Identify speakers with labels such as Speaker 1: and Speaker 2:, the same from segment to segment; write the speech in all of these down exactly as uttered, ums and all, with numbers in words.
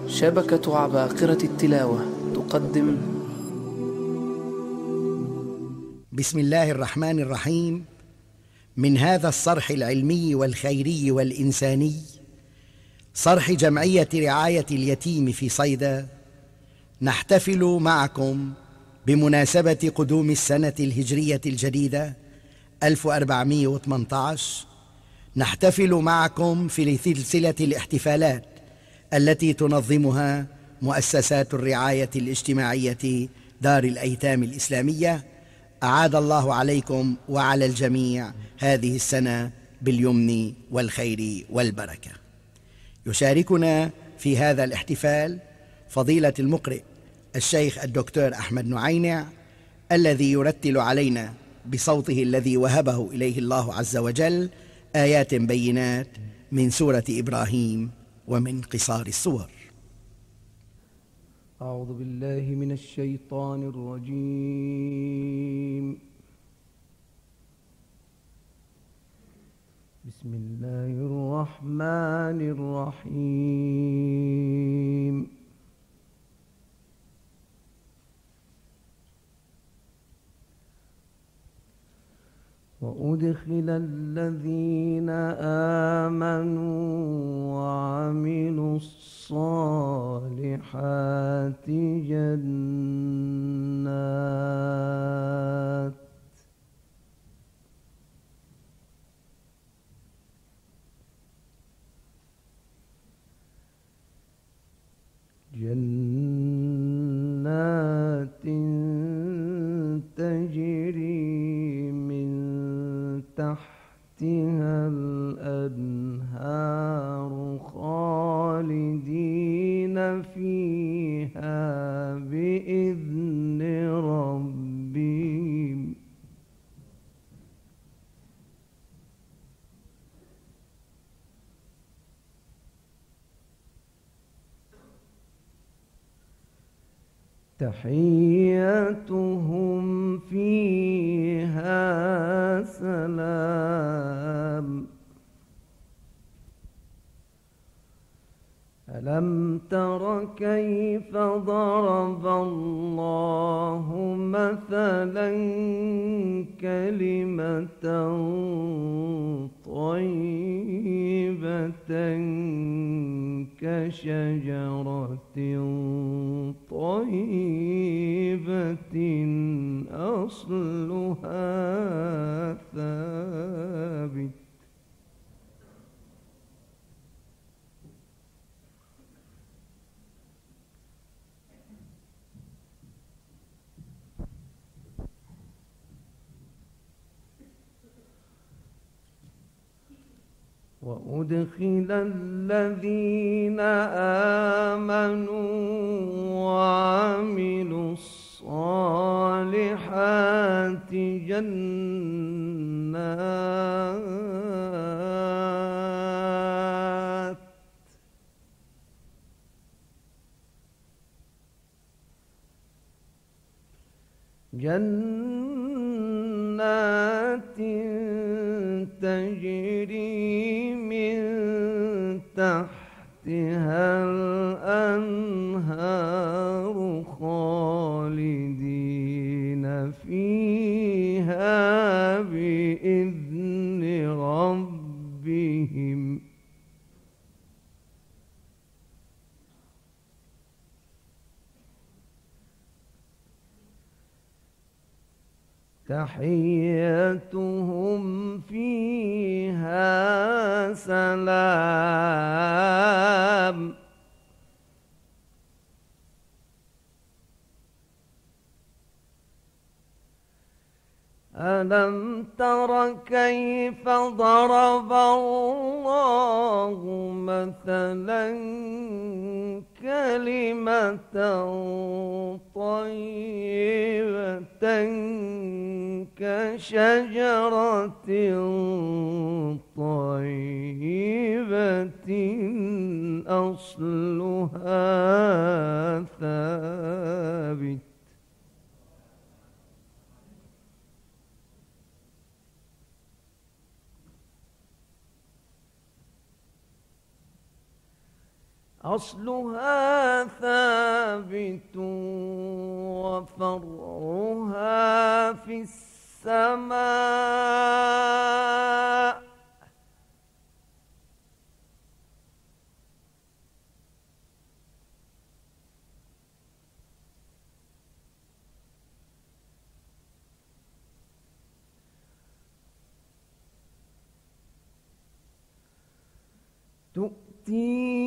Speaker 1: شبكة عباقرة التلاوة تقدم.
Speaker 2: بسم الله الرحمن الرحيم. من هذا الصرح العلمي والخيري والإنساني، صرح جمعية رعاية اليتيم في صيدا، نحتفل معكم بمناسبة قدوم السنة الهجرية الجديدة ألف وأربعمائة وثمانية عشر. نحتفل معكم في سلسلة الاحتفالات التي تنظمها مؤسسات الرعاية الاجتماعية دار الأيتام الإسلامية. أعاد الله عليكم وعلى الجميع هذه السنة باليمن والخير والبركة. يشاركنا في هذا الاحتفال فضيلة المقرئ الشيخ الدكتور أحمد نعينع، الذي يرتل علينا بصوته الذي وهبه إليه الله عز وجل آيات بينات من سورة إبراهيم ومن قصار الصور.
Speaker 3: أعوذ بالله من الشيطان الرجيم. بسم الله الرحمن الرحيم. وأدخل الذين آمنوا وعملوا الصالحات جنات جنات تجري من تحتها الأنهار خالدين فيها بإذن ربهم تحيتهم فيها سلام. ألم تر كيف ضرب الله مثلا كلمة طيبة كشجرة طيبة أصلها ثابت وأدخل الذين آمنوا وعملوا الصالحات جنات جنات تجري من تحتها الأنهار خالدين فيها بإذن ربهم تحيتهم فيها سلام. ألم تر كيف ضرب الله مثلا كلمة طيبة كشجرة طيبة أصلها ثابت أصلها ثابت وفرعها في السماء. تؤتي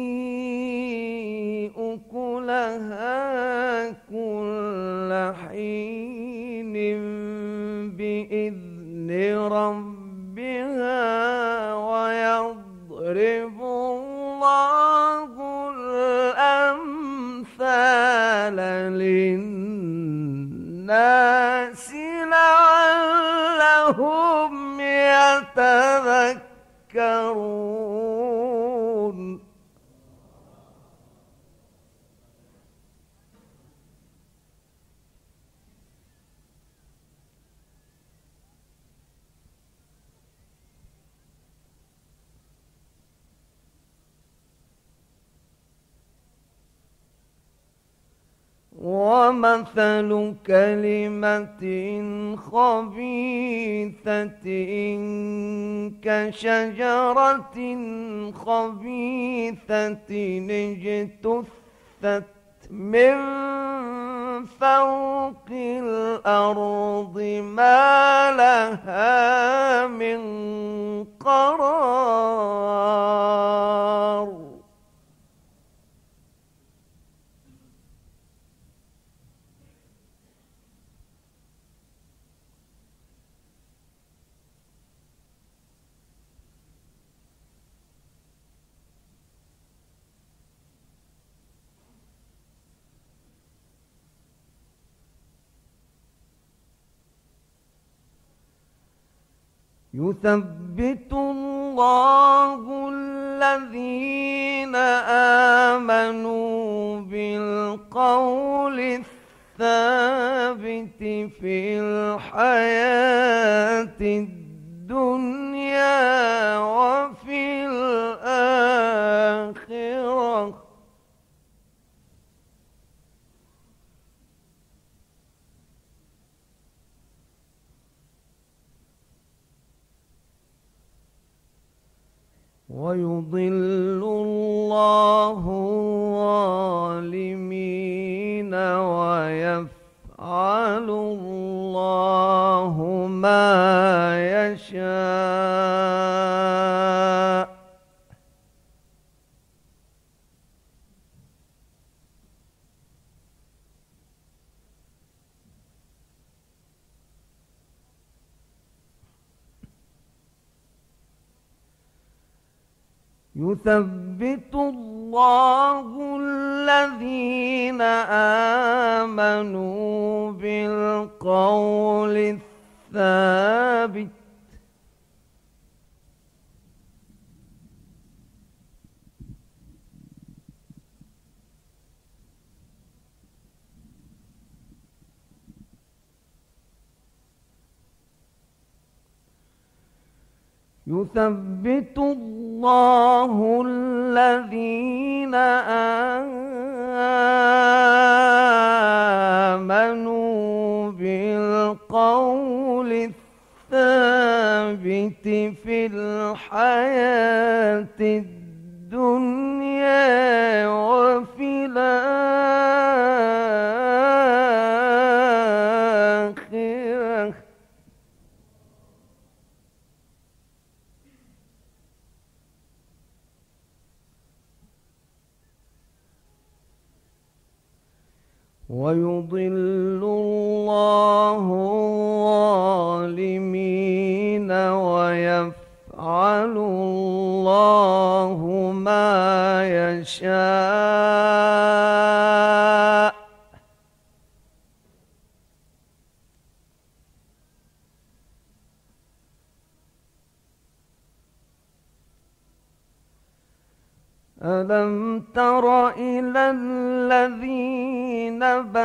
Speaker 3: أكلها كل حين بإذن ربها ويضرب الله الأمثال للناس لعلهم يتذكرون. ومثل كلمة خبيثة كشجرة خبيثة اجتثت من فوق الأرض ما لها من قرار. يثبت الله الذين آمنوا بالقول الثابت في الحياة الدنيا وفي الآخرة. ويضل الله الظالمين ويفعل الله ما يشاء. يثبت الله الذين آمنوا بالقول الثابت يثبت الله الذين آمنوا بالقول الثابت في الحياة الدنيا وفي الآخرة. ويضل الله الظالمين ويفعل الله ما يشاء. ألم تر إلى الذين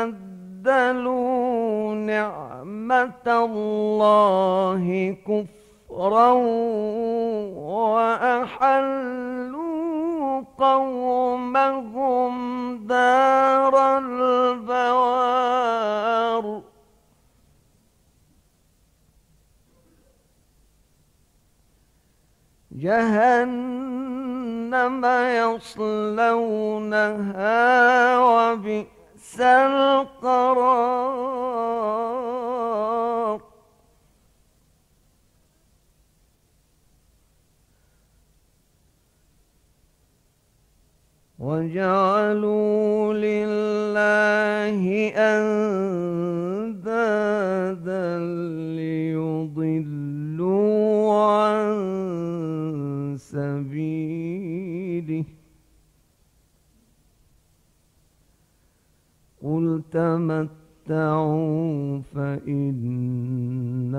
Speaker 3: بدلوا نعمة الله كفرا وأحلوا قومهم دار البوار جهنم يصلونها وبئس القرار وجعلوا لله أندادا ليضلوا عن سبيله قل تمتعوا فإن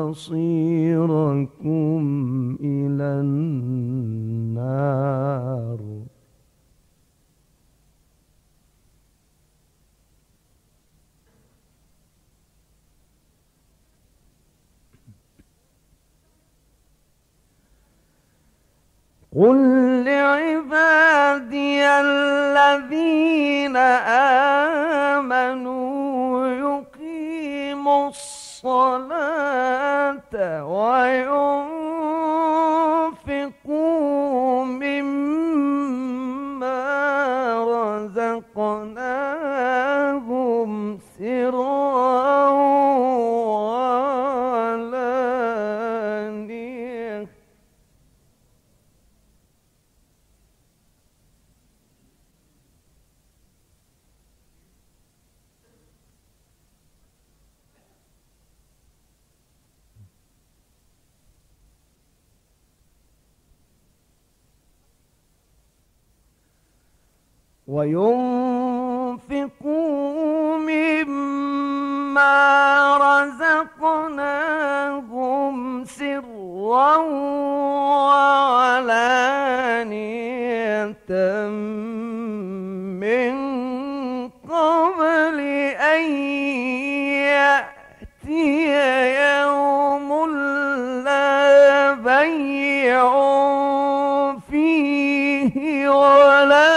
Speaker 3: مصيركم إلى النار قل لعبادي الذين آمنوا يقيموا الصلاة وينفقوا مما رزقناهم سرا وعلانية وينفقوا مما رزقناهم سرا وعلانية من قبل أن يأتي يوم لا بيع فيه ولا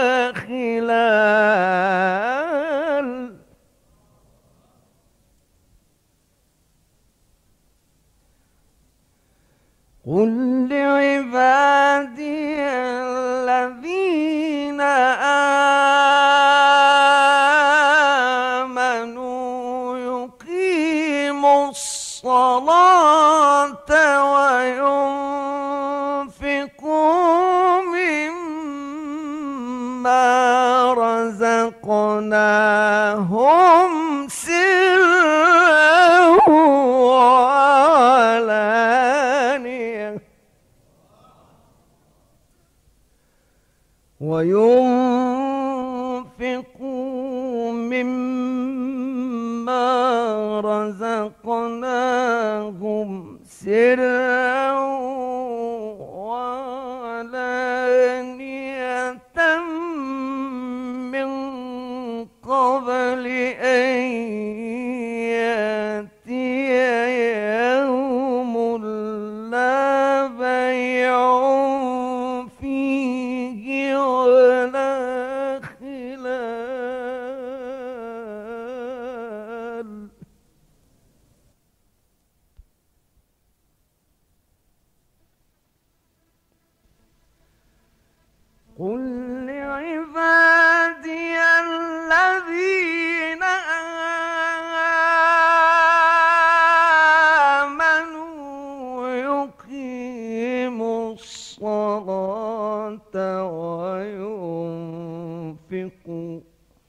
Speaker 3: خلال قل لعبادي الذين آمنوا يقيموا الصلاة وينفقوا مما رزقناهم سرا وعلانية وينفقوا مما رزقناهم سرا وعلانية من قبل أن يأتي يوم لا بيع فيه ولا خلال قل لعبادي الذين آمنوا يقيموا الصلاة وينفقوا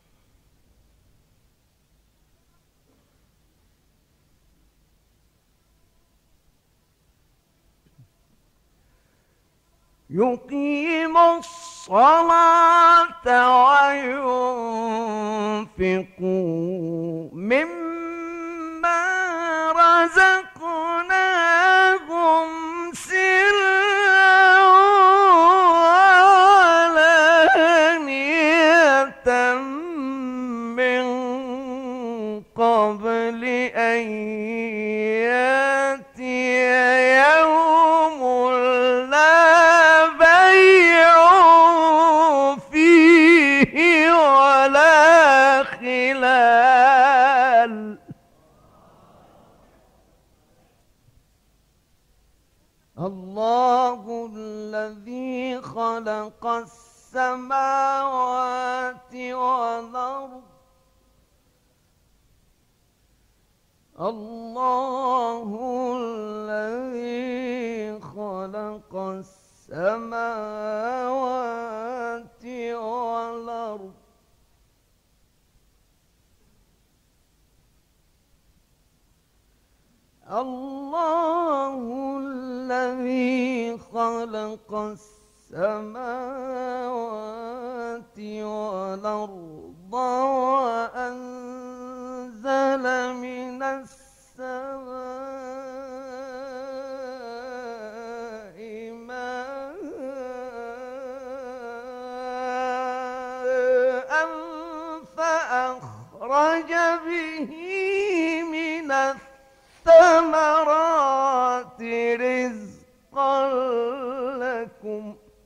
Speaker 3: يقيموا الصلاة وينفقوا مما رزقناهم سرا وعلانية من قبل أن يأتي يوم لا بيع الذي خلق السماوات والأرض الله الذي خلق السماوات والأرض الله الذي خلق السماوات والأرض وأنزل من السماء ماء فأخرج به من الثمرات رزقا لكم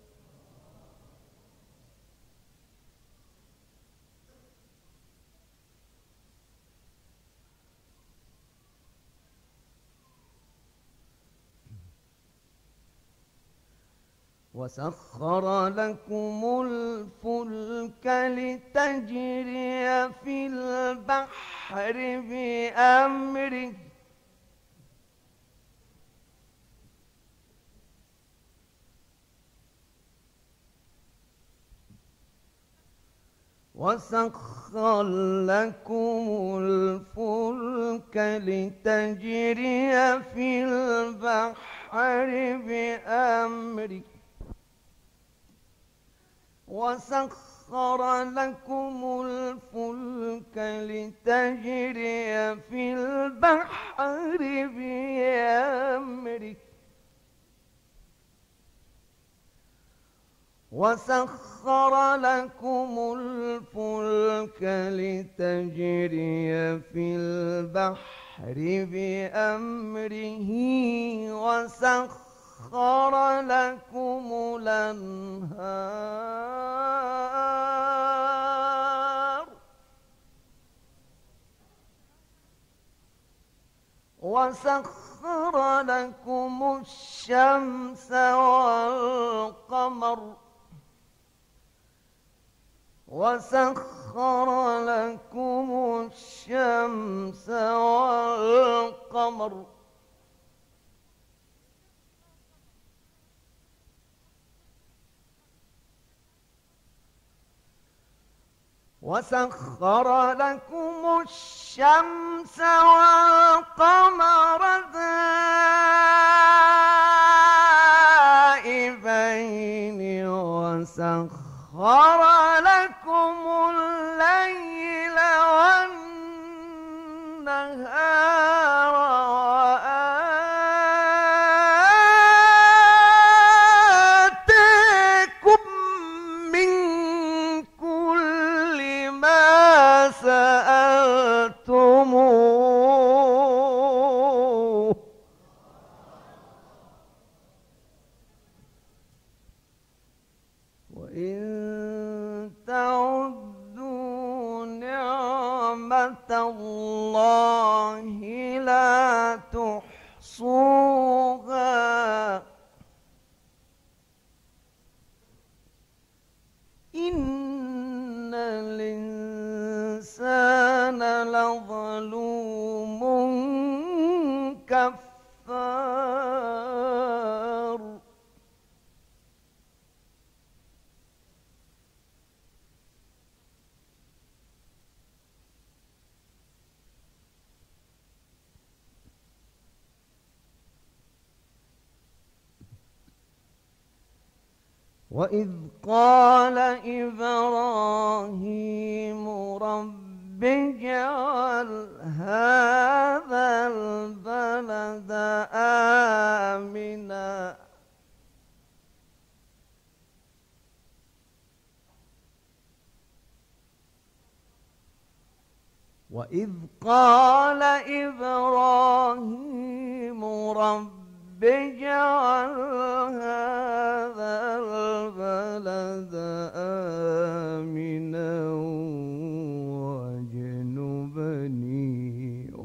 Speaker 3: وسخر لكم الفلك لتجري في البحر بأمره وسخر لكم الفلك لتجري في البحر بأمره وسخر لكم الفلك لتجري في البحر بأمره وسخر لكم الفلك لتجري في البحر بأمره وسخر لكم الأنهار وسخر لكم الشمس والقمر وسخر لكم الشمس والقمر وسخر لكم الشمس والقمر دائبين وسخر لكم الليل والنهار وآتاكم من كل ما سألتموه وإن تعدوا نعمة الله لا تحصوها إن الإنسان لظلوم كفار وإذ قال إبراهيم رب اجعل هذا البلد آمنا وإذ قال إبراهيم رب اجعل هذا البلد آمنا واجنبني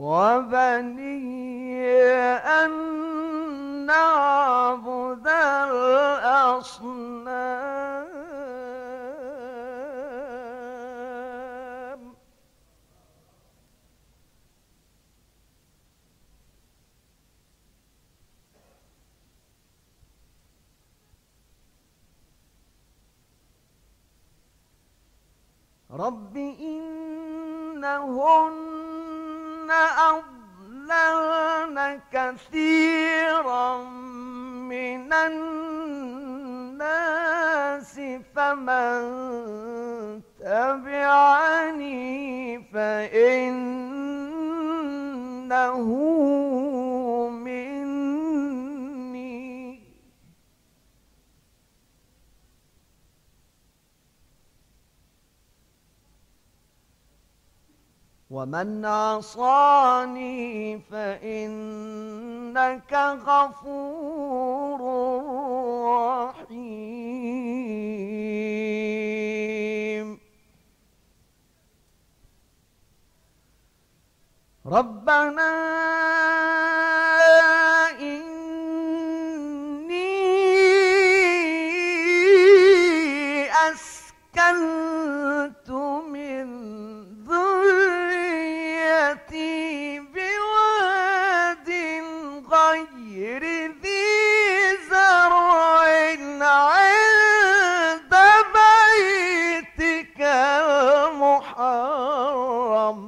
Speaker 3: وبني أن نعبد الأصنام الأصنام. رب إنهن أضللن كثيرا من الناس فمن تبعني فإنه مني ومن عصاني فإنك غفور رحيم. ربنا إني أسكنت من ذريتي بواد غير ذي زرع عند بيتك المحرم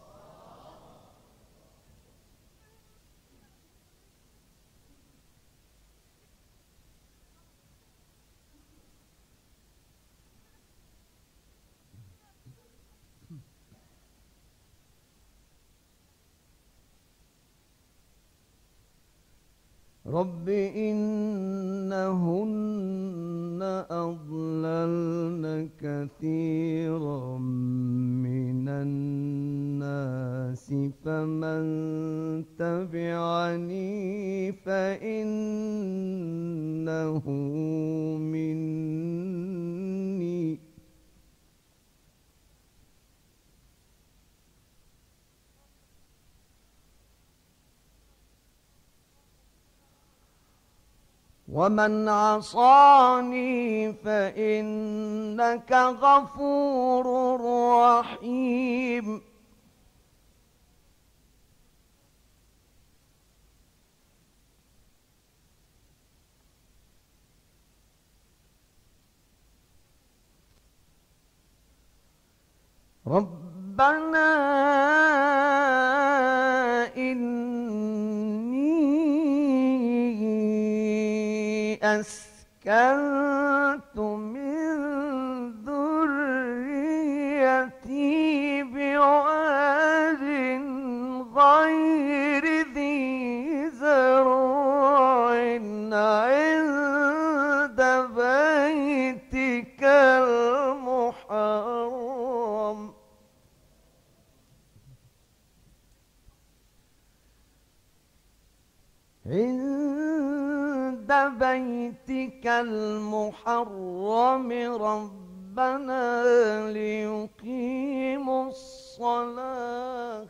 Speaker 3: رب إنهن أضللن كثيرا من الناس فمن تبعني فإنه مني ومن عصاني فإنك غفور رحيم. ربنا أسكنت من ذريتي بواد غير ذي زرع عند بيتك المحرم عند بيتك المحرم ربنا ليقيموا الصلاة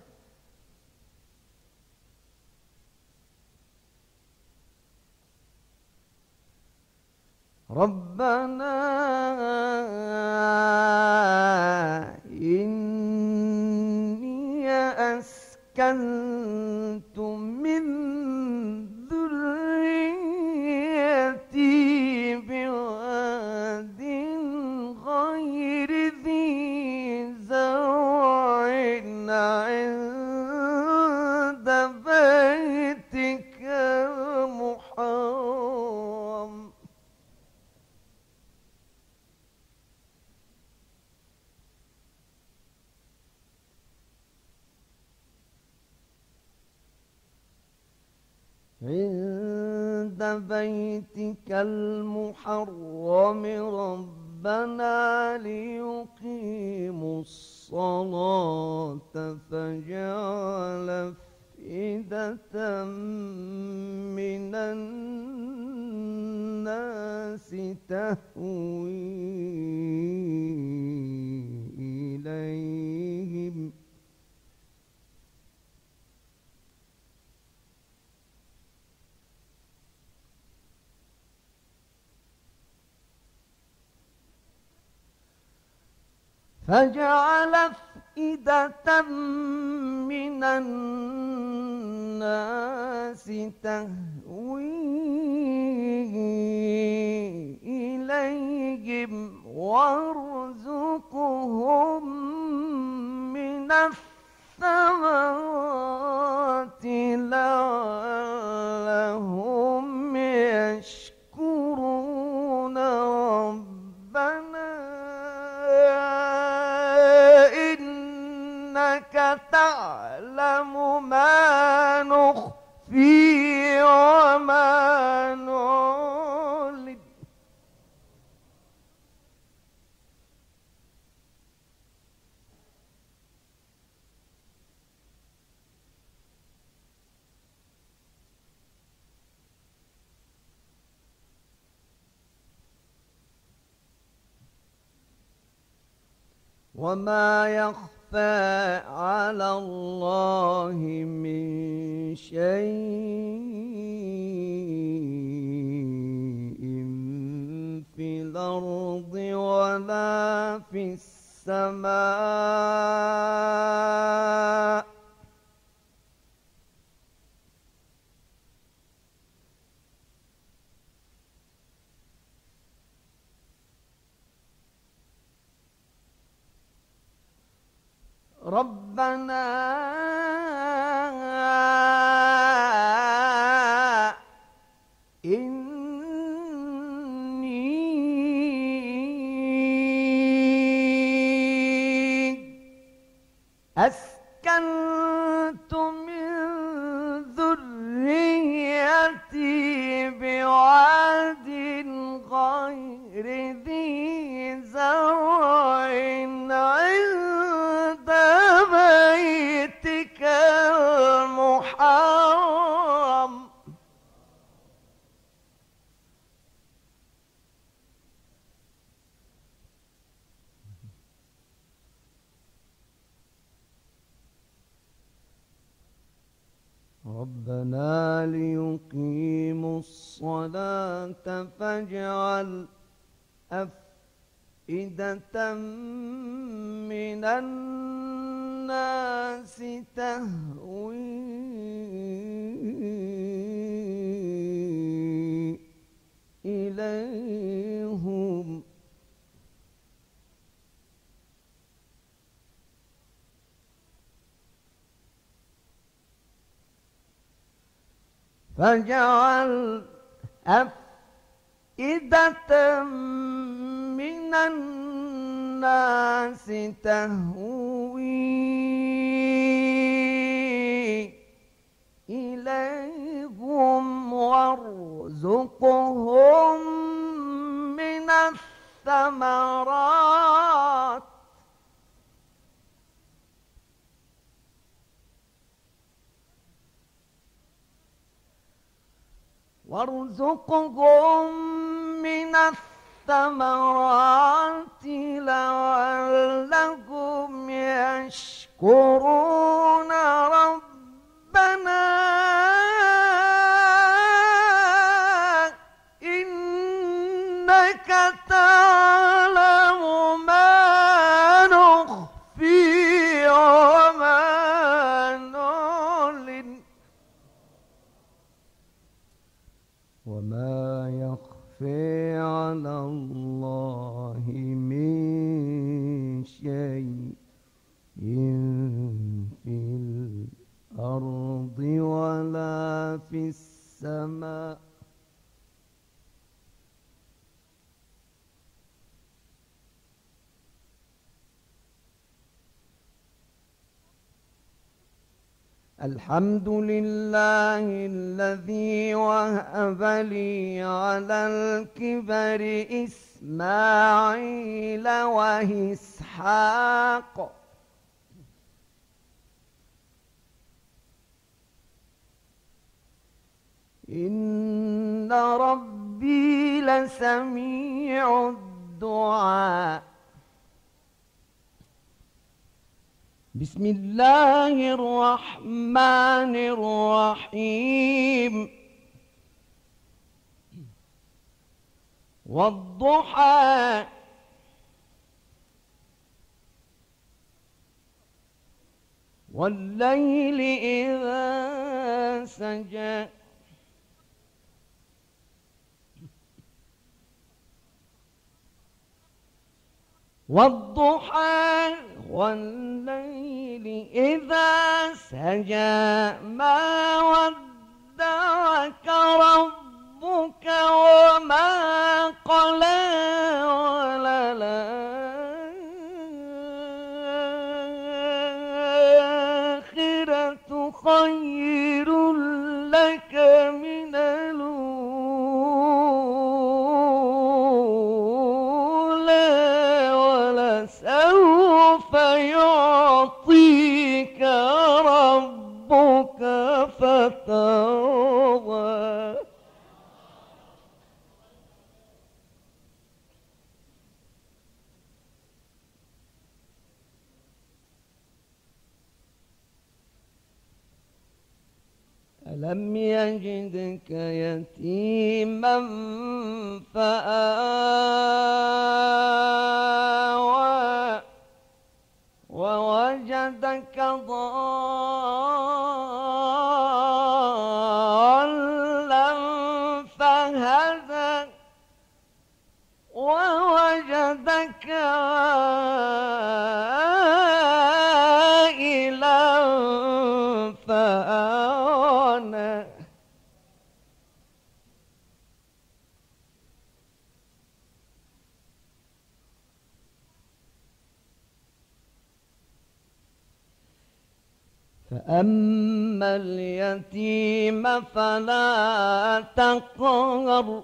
Speaker 3: ربنا إني أسكنت من ذريتي بواد غير ذي زرع عند بيتك المحرم عند بيتك المحرم ربنا ليقيموا الصلاة فاجعل أفئدة من الناس تهوي إليهم فجعل أفئدة من الناس تهوي إليهم وارزقهم من الثمرات لعلهم يشكرون ربنا إنك تعلم ما نخفي وما نعلن وما يخفى على الله من شيء في الأرض ولا في السماء ربنا إني أسكنت من ذريتي بواد غير ذي زرع عند بيتك المحرم ربنا ليقيموا الصلاة فاجعل أفئدة من الناس تهوي إليهم فاجعل أفئدة من الناس تهوي إليهم وارزقهم من الثمرات وارزقهم من الثمرات لعلهم يشكرون ربنا إنك تعلم ما نخفي وما نعلن وما يخفي على الله من شيء في الأرض ولا في السماء الحمد لله الذي وهب لي على الكبر إسماعيل وإسحاق إن ربي لسميع الدعاء بسم الله الرحمن الرحيم والضحى والليل إذا سجى والضحى والليل إذا سجى ما ودعك ربك وما قلى وللآخرة خير لك من سوف يعطيك ربك فترضى ألم يجدك يتيما فآوى ووجدك ضالا فهدى ووجدك عائلا فأغنى فأما اليتيم فلا تقهر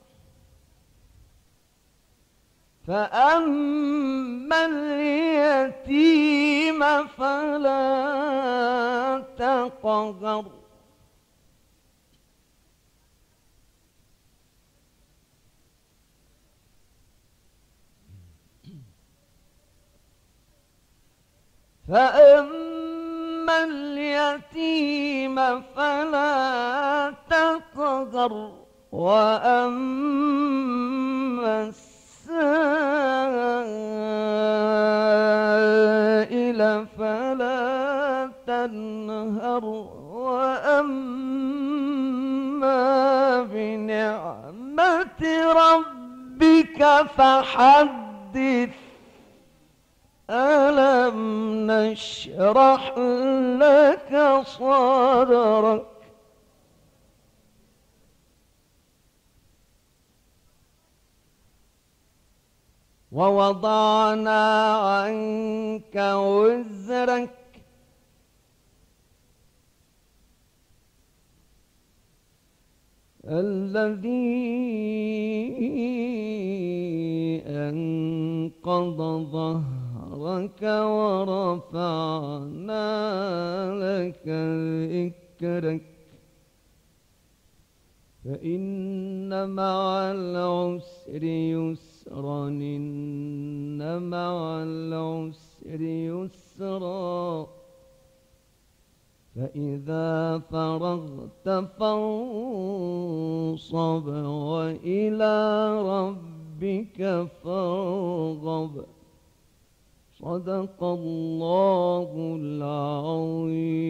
Speaker 3: فأما اليتيم فلا تقهر فأما اليتيم فلا تقهر وأما السائل فلا تنهر وأما بنعمة ربك فحدث ألم نشرح لك صدرك ووضعنا عنك وزرك الذي أنقض ظهرك ورفعنا لك ذكرك فإن مع العسر يسرا إن مع العسر يسرا فإذا فرغت فانصب وإلى ربك فارغب صدق الله العظيم.